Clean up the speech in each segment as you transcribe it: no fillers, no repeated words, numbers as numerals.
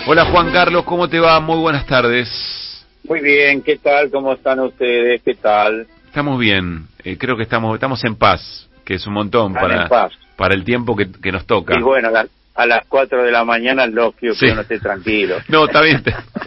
Hola Juan Carlos, ¿cómo te va? Muy buenas tardes. Muy bien, ¿qué tal? ¿Cómo están ustedes? ¿Qué tal? Estamos bien, creo que estamos en paz, que es un montón para el tiempo que nos toca. Y bueno, a las 4 de la mañana lógico sí. Que uno esté tranquilo. No, está bien.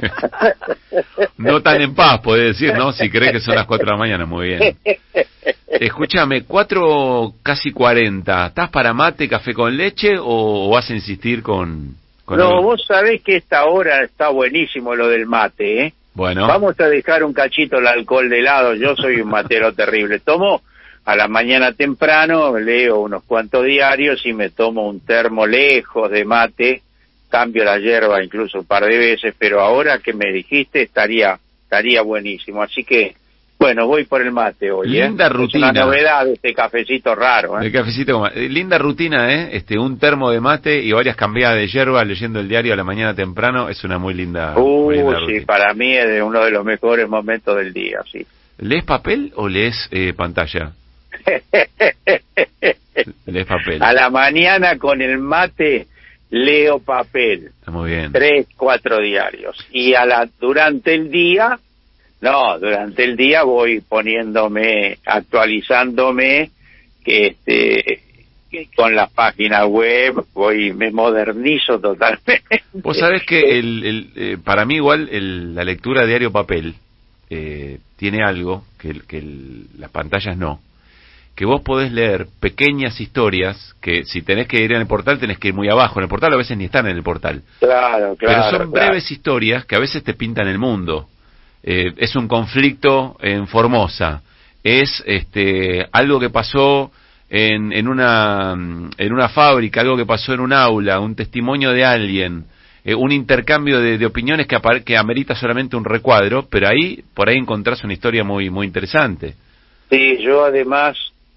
No tan en paz, podés decir, ¿no? Si crees que son las 4 de la mañana, muy bien. Escúchame, 4 casi 40, ¿estás para mate, café con leche o vas a insistir con No, algo? vos sabés que esta hora está buenísimo lo del mate, ¿eh? Bueno. Vamos a dejar un cachito el alcohol de lado, yo soy un matero terrible. Tomo a la mañana temprano, leo unos cuantos diarios y me tomo un termo lejos de mate, cambio la yerba incluso un par de veces, pero ahora que me dijiste estaría buenísimo, así que bueno, voy por el mate hoy. Linda rutina. Es una novedad este cafecito raro, El cafecito linda rutina, un termo de mate y varias cambiadas de yerba leyendo el diario a la mañana temprano, es una muy linda rutina. Sí, para mí es uno de los mejores momentos del día, sí. ¿Lees papel o lees pantalla? Lees papel. A la mañana con el mate leo papel. Muy bien. 3, 4 diarios. Y durante el día voy poniéndome, actualizándome, que con las páginas web me modernizo totalmente. Vos sabés que para mí igual la lectura de diario papel tiene algo que las pantallas no. Que vos podés leer pequeñas historias que si tenés que ir en el portal tenés que ir muy abajo. En el portal a veces ni están en el portal. Claro. Pero son breves historias que a veces te pintan el mundo. Es un conflicto en Formosa. Es algo que pasó en una fábrica, algo que pasó en un aula, un testimonio de alguien, un intercambio de opiniones que amerita solamente un recuadro, pero por ahí encontrás una historia muy muy interesante. Sí, yo además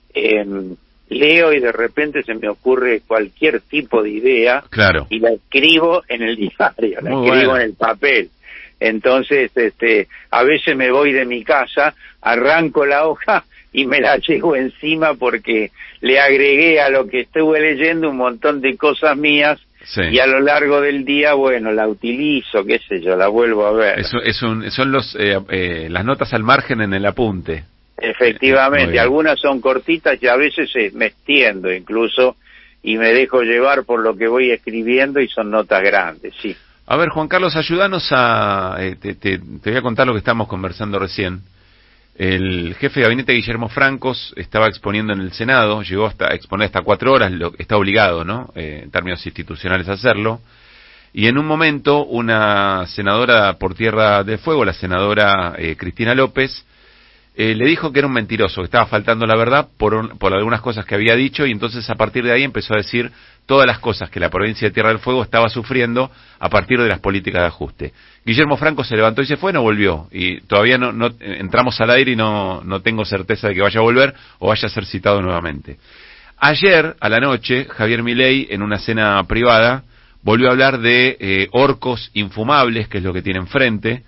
leo y de repente se me ocurre cualquier tipo de idea. Claro. Y la escribo en el diario, Muy escribo bueno. en el papel. Entonces, a veces me voy de mi casa, arranco la hoja y me la llevo encima porque le agregué a lo que estuve leyendo un montón de cosas mías. Sí. Y a lo largo del día, bueno, la utilizo, qué sé yo, la vuelvo a ver. Son las notas al margen en el apunte. Efectivamente, algunas son cortitas y a veces me extiendo incluso y me dejo llevar por lo que voy escribiendo y son notas grandes, sí. A ver, Juan Carlos, ayúdanos te voy a contar lo que estábamos conversando recién. El jefe de gabinete, Guillermo Francos, estaba exponiendo en el Senado, llegó a exponer hasta 4 horas, está obligado, ¿no? En términos institucionales a hacerlo. Y en un momento, una senadora por Tierra del Fuego, la senadora Cristina López, le dijo que era un mentiroso, que estaba faltando la verdad por algunas cosas que había dicho, y entonces a partir de ahí empezó a decir todas las cosas que la provincia de Tierra del Fuego estaba sufriendo a partir de las políticas de ajuste. Guillermo Franco se levantó y se fue, no volvió, y todavía no entramos al aire y no tengo certeza de que vaya a volver o vaya a ser citado nuevamente. Ayer, a la noche, Javier Milei, en una cena privada, volvió a hablar de orcos infumables, que es lo que tiene enfrente.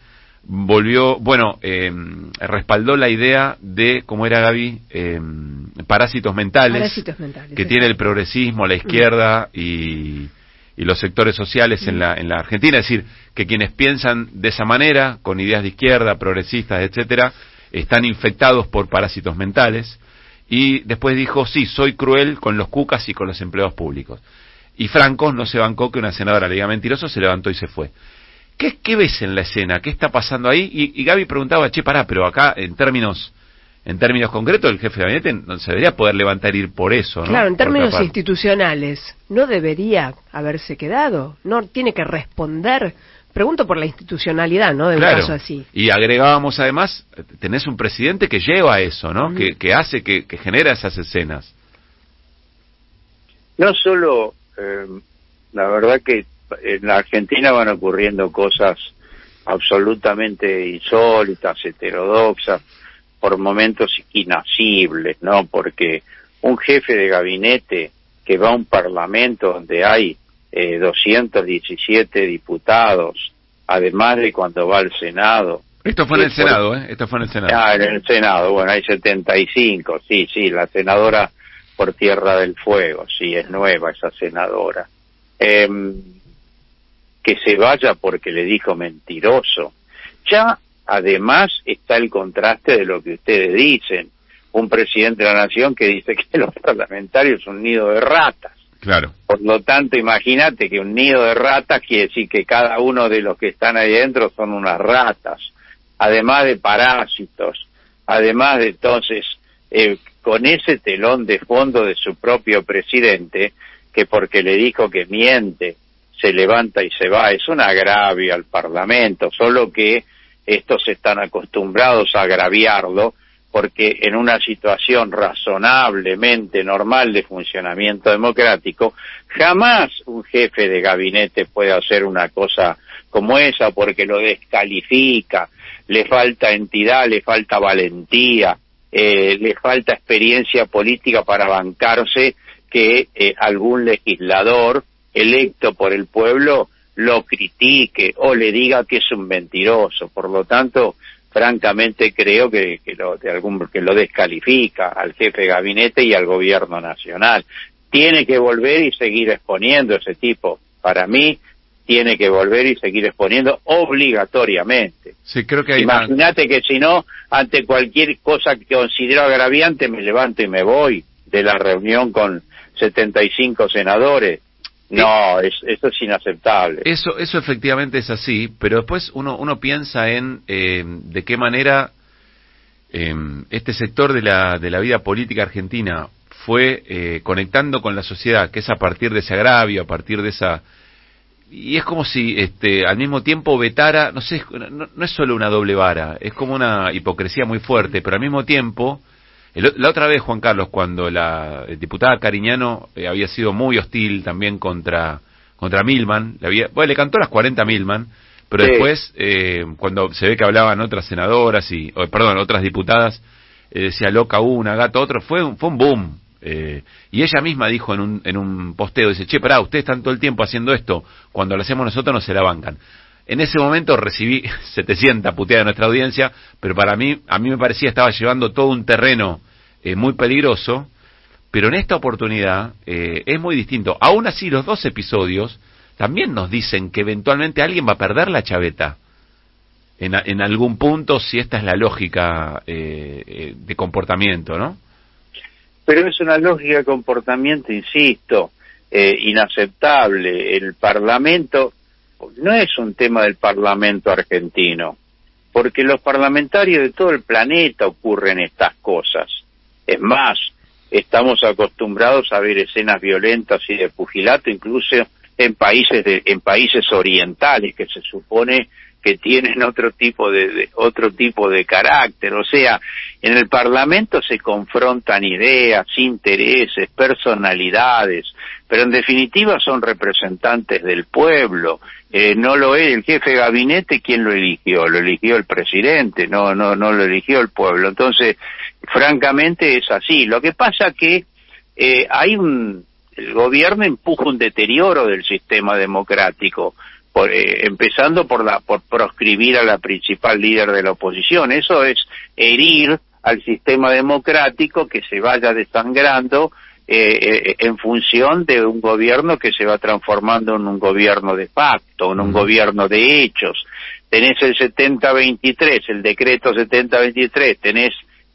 Respaldó la idea de, ¿cómo era, Gaby? Parásitos mentales, que sí. Tiene el progresismo, la izquierda y los sectores sociales en la Argentina. Es decir, que quienes piensan de esa manera, con ideas de izquierda, progresistas, etcétera, están infectados por parásitos mentales. Y después dijo, sí, soy cruel con los cucas y con los empleados públicos. Y Franco no se bancó que una senadora le diga mentiroso, se levantó y se fue. ¿Qué ves en la escena? ¿Qué está pasando ahí? Y Gaby preguntaba, pero acá en términos concretos el jefe de gabinete no se debería poder levantar y ir por eso, ¿no? Claro, en términos institucionales, ¿no debería haberse quedado? ¿No tiene que responder? Pregunto por la institucionalidad, ¿no? De un caso así. Y agregábamos además, tenés un presidente que lleva eso, ¿no? Que hace, que genera esas escenas. No solo, la verdad que en la Argentina van ocurriendo cosas absolutamente insólitas, heterodoxas, por momentos inasibles, ¿no? Porque un jefe de gabinete que va a un parlamento donde hay 217 diputados, además de cuando va al Senado. Esto fue en el Senado, ¿eh? Esto fue en el Senado. Ah, en el Senado, bueno, hay 75, sí, la senadora por Tierra del Fuego, sí, es nueva esa senadora. que se vaya porque le dijo mentiroso. Ya, además, está el contraste de lo que ustedes dicen. Un presidente de la nación que dice que los parlamentarios son un nido de ratas. Claro. Por lo tanto, imagínate que un nido de ratas quiere decir que cada uno de los que están ahí dentro son unas ratas, además de parásitos, además de entonces, con ese telón de fondo de su propio presidente, que porque le dijo que miente, se levanta y se va, es un agravio al Parlamento, solo que estos están acostumbrados a agraviarlo, porque en una situación razonablemente normal de funcionamiento democrático, jamás un jefe de gabinete puede hacer una cosa como esa, porque lo descalifica, le falta entidad, le falta valentía, le falta experiencia política para bancarse que algún legislador electo por el pueblo lo critique o le diga que es un mentiroso. Por lo tanto, francamente creo que lo descalifica al jefe de gabinete y al gobierno nacional. Tiene que volver y seguir exponiendo ese tipo. Para mí, tiene que volver y seguir exponiendo obligatoriamente. Sí, creo que hay Imagínate que si no, ante cualquier cosa que considero agraviante, me levanto y me voy de la reunión con 75 senadores. No, eso es inaceptable. Eso efectivamente es así, pero después uno piensa en de qué manera este sector de la vida política argentina fue conectando con la sociedad, que es a partir de ese agravio, a partir de esa... Y es como si al mismo tiempo vetara, no sé, no es solo una doble vara, es como una hipocresía muy fuerte, pero al mismo tiempo... La otra vez, Juan Carlos, cuando la diputada Cariñano había sido muy hostil también contra Milman, le cantó las 40 a Milman, pero sí. Después, cuando se ve que hablaban otras senadoras otras diputadas, decía loca una, gato otro, fue un boom. Y ella misma dijo en un posteo, dice, che, pará, ustedes están todo el tiempo haciendo esto, cuando lo hacemos nosotros no se la bancan. En ese momento recibí 700 puteadas de nuestra audiencia, pero a mí me parecía estaba llevando todo un terreno muy peligroso, pero en esta oportunidad es muy distinto. Aún así, los dos episodios también nos dicen que eventualmente alguien va a perder la chaveta en algún punto, si esta es la lógica de comportamiento, ¿no? Pero es una lógica de comportamiento, insisto, inaceptable. El Parlamento... No es un tema del Parlamento argentino, porque los parlamentarios de todo el planeta ocurren estas cosas. Es más, estamos acostumbrados a ver escenas violentas y de pugilato, incluso en países orientales que se supone que tienen otro tipo de carácter. O sea, en el Parlamento se confrontan ideas, intereses, personalidades, pero en definitiva son representantes del pueblo. No lo es el jefe de gabinete, ¿quién lo eligió? Lo eligió el presidente, no lo eligió el pueblo. Entonces, francamente es así. Lo que pasa que el gobierno empuja un deterioro del sistema democrático, empezando por proscribir a la principal líder de la oposición. Eso es herir al sistema democrático, que se vaya desangrando en función de un gobierno que se va transformando en un gobierno de facto, en un gobierno de hechos. Tenés el 70-23, el decreto 70-23, tenés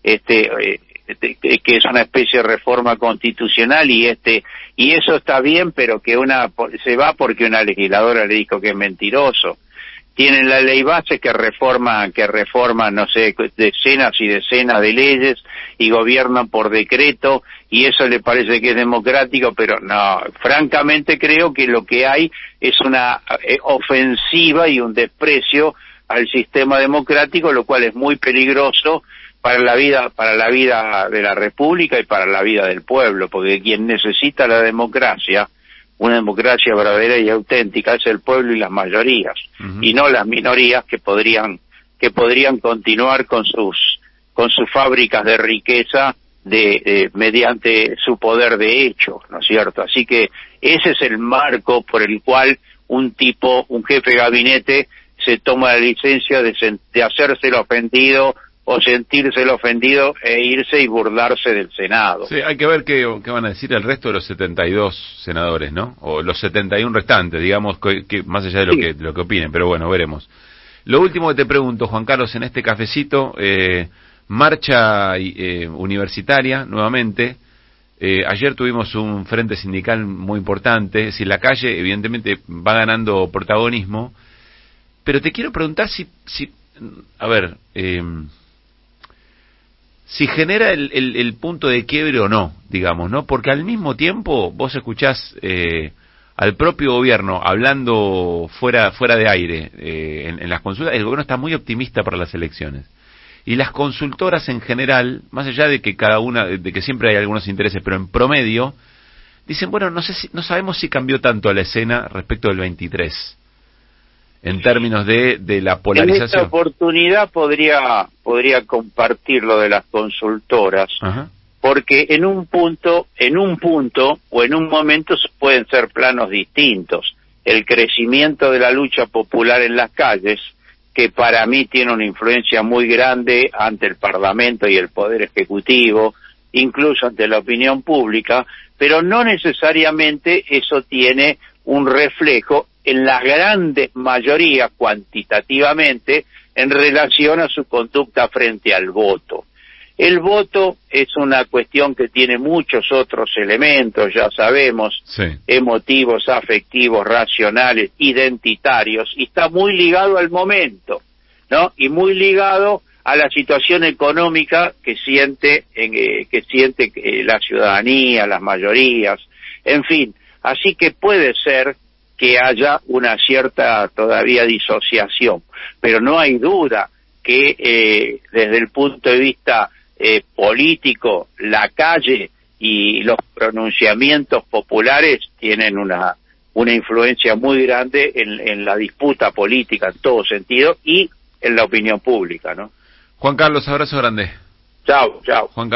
que es una especie de reforma constitucional, y eso está bien, pero que se va porque una legisladora le dijo que es mentiroso. Tienen la ley base que reforma, no sé, decenas y decenas de leyes y gobiernan por decreto, y eso le parece que es democrático, pero no, francamente creo que lo que hay es una ofensiva y un desprecio al sistema democrático, lo cual es muy peligroso para la vida de la República y para la vida del pueblo, porque quien necesita la democracia, una democracia verdadera y auténtica, es el pueblo y las mayorías, y no las minorías que podrían continuar con sus fábricas de riqueza mediante su poder de hecho, ¿no es cierto? Así que ese es el marco por el cual un jefe de gabinete se toma la licencia de hacerse el ofendido o sentirse el ofendido e irse y burlarse del Senado. Sí, hay que ver qué van a decir el resto de los 72 senadores, ¿no? O los 71 restantes, digamos, que más allá de lo que opinen, pero bueno, veremos. Lo último que te pregunto, Juan Carlos, en este cafecito, marcha universitaria nuevamente. Ayer tuvimos un frente sindical muy importante, es decir, la calle evidentemente va ganando protagonismo, pero te quiero preguntar si genera el punto de quiebre o no, digamos, ¿no? Porque al mismo tiempo vos escuchás al propio gobierno hablando fuera de aire en las consultas. El gobierno está muy optimista para las elecciones. Y las consultoras en general, más allá de que de que siempre hay algunos intereses, pero en promedio, dicen, bueno, no sabemos si cambió tanto la escena respecto del 23, en términos de la polarización. En esta oportunidad podría compartir lo de las consultoras, Ajá. Porque en un punto o en un momento pueden ser planos distintos. El crecimiento de la lucha popular en las calles, que para mí tiene una influencia muy grande ante el Parlamento y el Poder Ejecutivo, incluso ante la opinión pública, pero no necesariamente eso tiene un reflejo en la grandes mayoría cuantitativamente en relación a su conducta frente al voto. El voto es una cuestión que tiene muchos otros elementos, ya sabemos, sí, emotivos, afectivos, racionales, identitarios, y está muy ligado al momento, ¿no? Y muy ligado a la situación económica que siente la ciudadanía, las mayorías, en fin. Así que puede ser que haya una cierta todavía disociación, pero no hay duda que desde el punto de vista político, la calle y los pronunciamientos populares tienen una influencia muy grande en la disputa política en todo sentido y en la opinión pública, ¿no? Juan Carlos, abrazo grande. Chao, chao. Juan